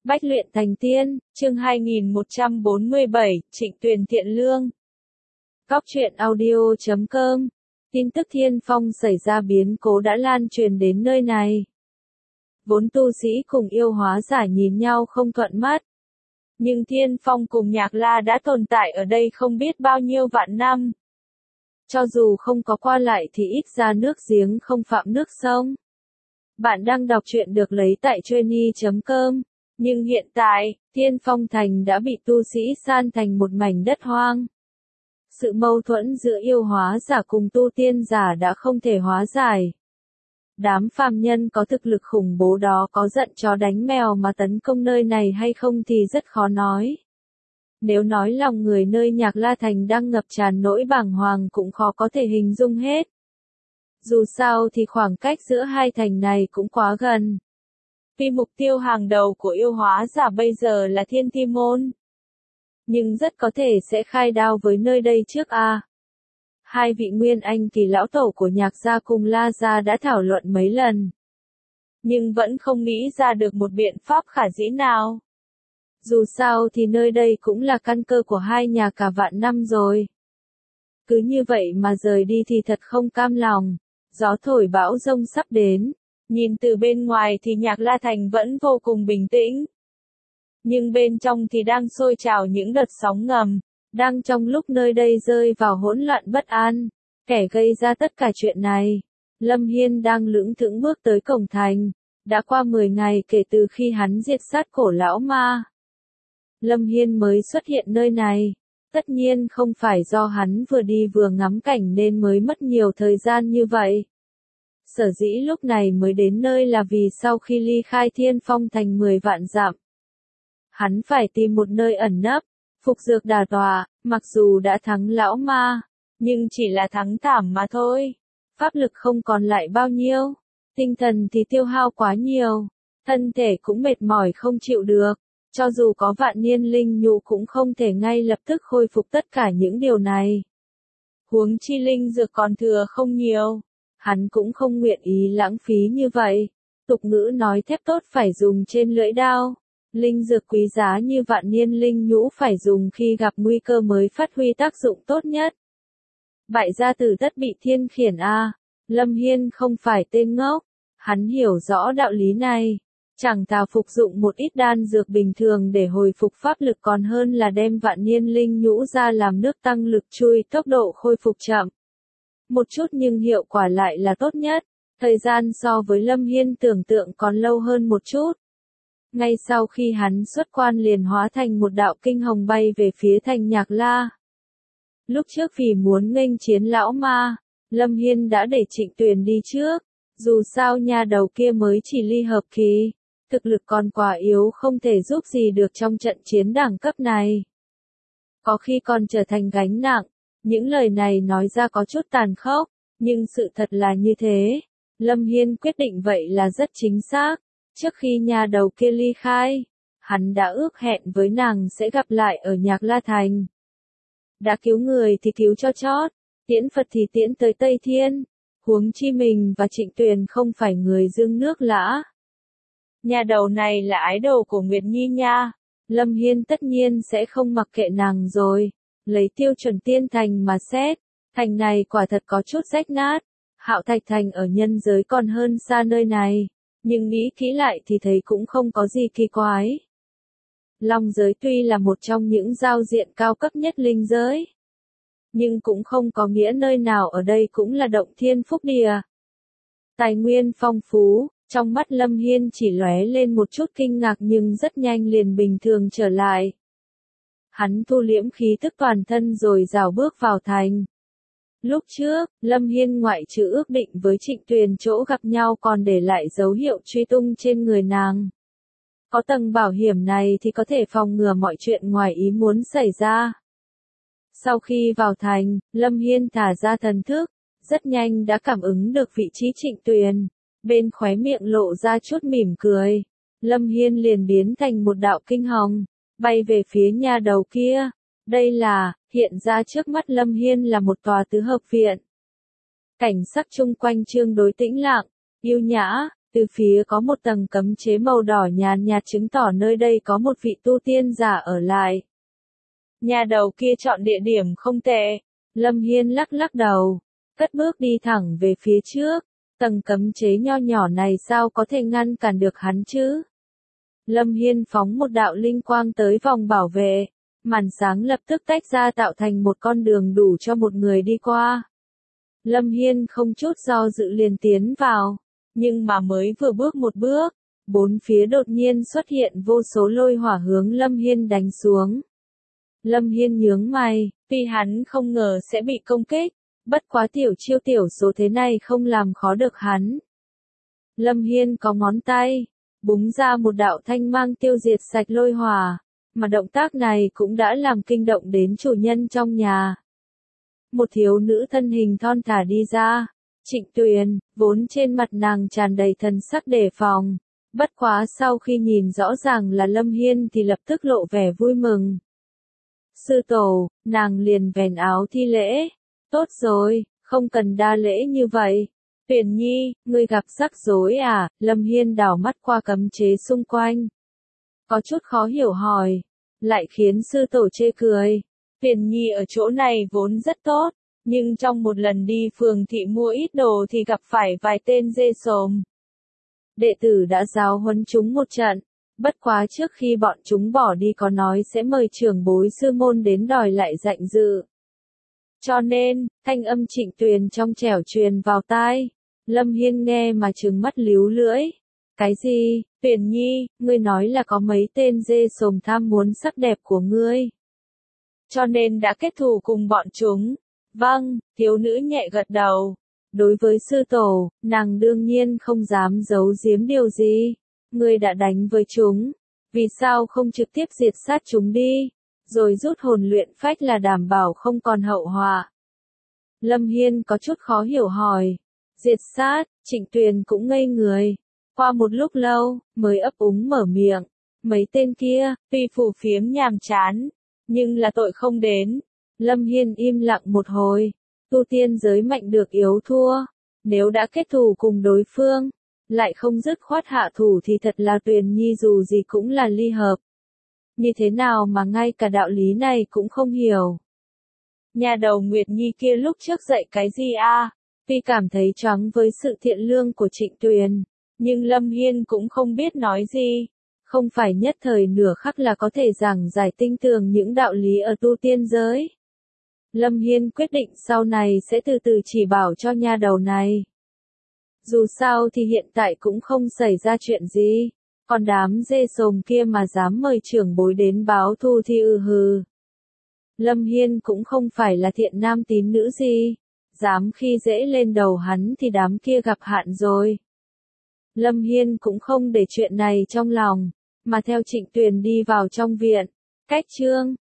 Bách luyện thành tiên, chương 2147, Trịnh Tuyền thiện lương. Góc truyện audio.com. Tin tức Thiên Phong xảy ra biến cố đã lan truyền đến nơi này. Vốn tu sĩ cùng yêu hóa giả nhìn nhau không thuận mắt. Nhưng Thiên Phong cùng Nhạc La đã tồn tại ở đây không biết bao nhiêu vạn năm. Cho dù không có qua lại thì ít ra nước giếng không phạm nước sông. Bạn đang đọc truyện được lấy tại Truyeni.com. Nhưng hiện tại, Thiên Phong Thành đã bị tu sĩ san thành một mảnh đất hoang. Sự mâu thuẫn giữa yêu hóa giả cùng tu tiên giả đã không thể hóa giải. Đám phàm nhân có thực lực khủng bố đó có giận chó đánh mèo mà tấn công nơi này hay không thì rất khó nói. Nếu nói lòng người nơi Nhạc La Thành đang ngập tràn nỗi bàng hoàng cũng khó có thể hình dung hết. Dù sao thì khoảng cách giữa hai thành này cũng quá gần. Vì mục tiêu hàng đầu của yêu hóa giả bây giờ là Thiên Ti Môn. Nhưng rất có thể sẽ khai đao với nơi đây trước a. Hai vị nguyên anh kỳ lão tổ của Nhạc gia cùng La gia đã thảo luận mấy lần. Nhưng vẫn không nghĩ ra được một biện pháp khả dĩ nào. Dù sao thì nơi đây cũng là căn cơ của hai nhà cả vạn năm rồi. Cứ như vậy mà rời đi thì thật không cam lòng. Gió thổi bão giông sắp đến. Nhìn từ bên ngoài thì Nhạc La Thành vẫn vô cùng bình tĩnh. Nhưng bên trong thì đang sôi trào những đợt sóng ngầm, đang trong lúc nơi đây rơi vào hỗn loạn bất an. Kẻ gây ra tất cả chuyện này, Lâm Hiên đang lững thững bước tới cổng thành. Đã qua 10 ngày kể từ khi hắn diệt sát cổ lão ma. Lâm Hiên mới xuất hiện nơi này. Tất nhiên không phải do hắn vừa đi vừa ngắm cảnh nên mới mất nhiều thời gian như vậy. Sở dĩ lúc này mới đến nơi là vì sau khi ly khai Thiên Phong Thành 10 vạn dặm. Hắn phải tìm một nơi ẩn nấp, phục dược đả tọa, mặc dù đã thắng lão ma, nhưng chỉ là thắng thảm mà thôi. Pháp lực không còn lại bao nhiêu, tinh thần thì tiêu hao quá nhiều, thân thể cũng mệt mỏi không chịu được. Cho dù có vạn niên linh nhũ cũng không thể ngay lập tức khôi phục tất cả những điều này. Huống chi linh dược còn thừa không nhiều. Hắn cũng không nguyện ý lãng phí như vậy. Tục ngữ nói thép tốt phải dùng trên lưỡi đao. Linh dược quý giá như vạn niên linh nhũ phải dùng khi gặp nguy cơ mới phát huy tác dụng tốt nhất. Bại gia tử tất bị thiên khiển a. Lâm Hiên không phải tên ngốc. Hắn hiểu rõ đạo lý này. Chẳng thà phục dụng một ít đan dược bình thường để hồi phục pháp lực còn hơn là đem vạn niên linh nhũ ra làm nước tăng lực chui tốc độ khôi phục chậm. Một chút nhưng hiệu quả lại là tốt nhất. Thời gian so với Lâm Hiên tưởng tượng còn lâu hơn một chút. Ngay sau khi hắn xuất quan liền hóa thành một đạo kinh hồng bay về phía thành Nhạc La. Lúc trước vì muốn nghênh chiến lão ma, Lâm Hiên đã để Trịnh Tuyền đi trước. Dù sao nha đầu kia mới chỉ ly hợp kỳ. Thực lực còn quá yếu không thể giúp gì được trong trận chiến đẳng cấp này. Có khi còn trở thành gánh nặng. Những lời này nói ra có chút tàn khốc, nhưng sự thật là như thế. Lâm Hiên quyết định vậy là rất chính xác. Trước khi nhà đầu kia ly khai, hắn đã ước hẹn với nàng sẽ gặp lại ở Nhạc La Thành. Đã cứu người thì cứu cho chót, tiễn Phật thì tiễn tới Tây Thiên. Huống chi mình và Trịnh Tuyền không phải người dương nước lã. Nhà đầu này là ái đồ của Nguyệt Nhi nha. Lâm Hiên tất nhiên sẽ không mặc kệ nàng rồi. Lấy tiêu chuẩn tiên thành mà xét, thành này quả thật có chút rách nát. Hạo Thạch Thành ở nhân giới còn hơn xa nơi này, nhưng nghĩ kỹ lại thì thấy cũng không có gì kỳ quái. Long giới tuy là một trong những giao diện cao cấp nhất linh giới, nhưng cũng không có nghĩa nơi nào ở đây cũng là động thiên phúc địa. Tài nguyên phong phú, trong mắt Lâm Hiên chỉ lóe lên một chút kinh ngạc nhưng rất nhanh liền bình thường trở lại. Hắn thu liễm khí tức toàn thân rồi rảo bước vào thành. Lúc trước, Lâm Hiên ngoại trừ ước định với Trịnh Tuyền chỗ gặp nhau còn để lại dấu hiệu truy tung trên người nàng. Có tầng bảo hiểm này thì có thể phòng ngừa mọi chuyện ngoài ý muốn xảy ra. Sau khi vào thành, Lâm Hiên thả ra thần thức, rất nhanh đã cảm ứng được vị trí Trịnh Tuyền. Bên khóe miệng lộ ra chút mỉm cười. Lâm Hiên liền biến thành một đạo kinh hồng, bay về phía nhà đầu kia. Đây là, hiện ra trước mắt Lâm Hiên là một tòa tứ hợp viện. Cảnh sắc chung quanh tương đối tĩnh lặng, yêu nhã, Từ phía có một tầng cấm chế màu đỏ nhàn nhạt chứng tỏ nơi đây có một vị tu tiên giả ở lại. Nhà đầu kia chọn địa điểm không tệ. Lâm Hiên lắc lắc đầu, cất bước đi thẳng về phía trước. Tầng cấm chế nho nhỏ này sao có thể ngăn cản được hắn chứ? Lâm Hiên phóng một đạo linh quang tới vòng bảo vệ. Màn sáng lập tức tách ra tạo thành một con đường đủ cho một người đi qua. Lâm Hiên không chút do dự liền tiến vào. Nhưng mà mới vừa bước một bước, bốn phía đột nhiên xuất hiện vô số lôi hỏa hướng Lâm Hiên đánh xuống. Lâm Hiên nhướng mày, tuy hắn không ngờ sẽ bị công kích, bất quá tiểu chiêu tiểu số thế này không làm khó được hắn. Lâm Hiên có ngón tay, búng ra một đạo thanh mang tiêu diệt sạch lôi hỏa, mà động tác này cũng đã làm kinh động đến chủ nhân trong nhà. Một thiếu nữ thân hình thon thả đi ra, Trịnh Tuyền, vốn trên mặt nàng tràn đầy thần sắc đề phòng, bất quá sau khi nhìn rõ ràng là Lâm Hiên thì lập tức lộ vẻ vui mừng. Sư tổ, nàng liền vén áo thi lễ, tốt rồi, không cần đa lễ như vậy. Tuyền Nhi, ngươi gặp rắc rối à? Lâm Hiên đảo mắt qua cấm chế xung quanh. Có chút khó hiểu hỏi, lại khiến sư tổ chê cười. Tuyền Nhi ở chỗ này vốn rất tốt, nhưng trong một lần đi phường thị mua ít đồ thì gặp phải vài tên dê sồm. Đệ tử đã giáo huấn chúng một trận, bất quá trước khi bọn chúng bỏ đi có nói sẽ mời trưởng bối sư môn đến đòi lại dạy dự. Cho nên, thanh âm Trịnh Tuyền trong trẻo truyền vào tai. Lâm Hiên nghe mà trừng mắt líu lưỡi. Cái gì? Tuyền Nhi, ngươi nói là có mấy tên dê sồm tham muốn sắc đẹp của ngươi, cho nên đã kết thù cùng bọn chúng. Vâng, thiếu nữ nhẹ gật đầu. Đối với sư tổ, nàng đương nhiên không dám giấu giếm điều gì. Ngươi đã đánh với chúng, vì sao không trực tiếp diệt sát chúng đi, rồi rút hồn luyện phách là đảm bảo không còn hậu họa. Lâm Hiên có chút khó hiểu hỏi. Diệt sát, Trịnh Tuyền cũng ngây người. Qua một lúc lâu, mới ấp úng mở miệng. Mấy tên kia, tuy phù phiếm nhàm chán, nhưng là tội không đến. Lâm Hiên im lặng một hồi. Tu tiên giới mạnh được yếu thua. Nếu đã kết thù cùng đối phương, lại không dứt khoát hạ thủ thì thật là Tuyền Nhi dù gì cũng là ly hợp. Như thế nào mà ngay cả đạo lý này cũng không hiểu. Nhà đầu Nguyệt Nhi kia lúc trước dạy cái gì a? Tuy cảm thấy choáng với sự thiện lương của Trịnh Tuyền, nhưng Lâm Hiên cũng không biết nói gì. Không phải nhất thời nửa khắc là có thể giảng giải tinh tường những đạo lý ở tu tiên giới. Lâm Hiên quyết định sau này sẽ từ từ chỉ bảo cho nha đầu này. Dù sao thì hiện tại cũng không xảy ra chuyện gì, còn đám dê sồm kia mà dám mời trưởng bối đến báo thù thì hừ. Lâm Hiên cũng không phải là thiện nam tín nữ gì, dám khi dễ lên đầu hắn thì đám kia gặp hạn rồi. Lâm Hiên cũng không để chuyện này trong lòng, mà theo Trịnh Tuyền đi vào trong viện. Cách chương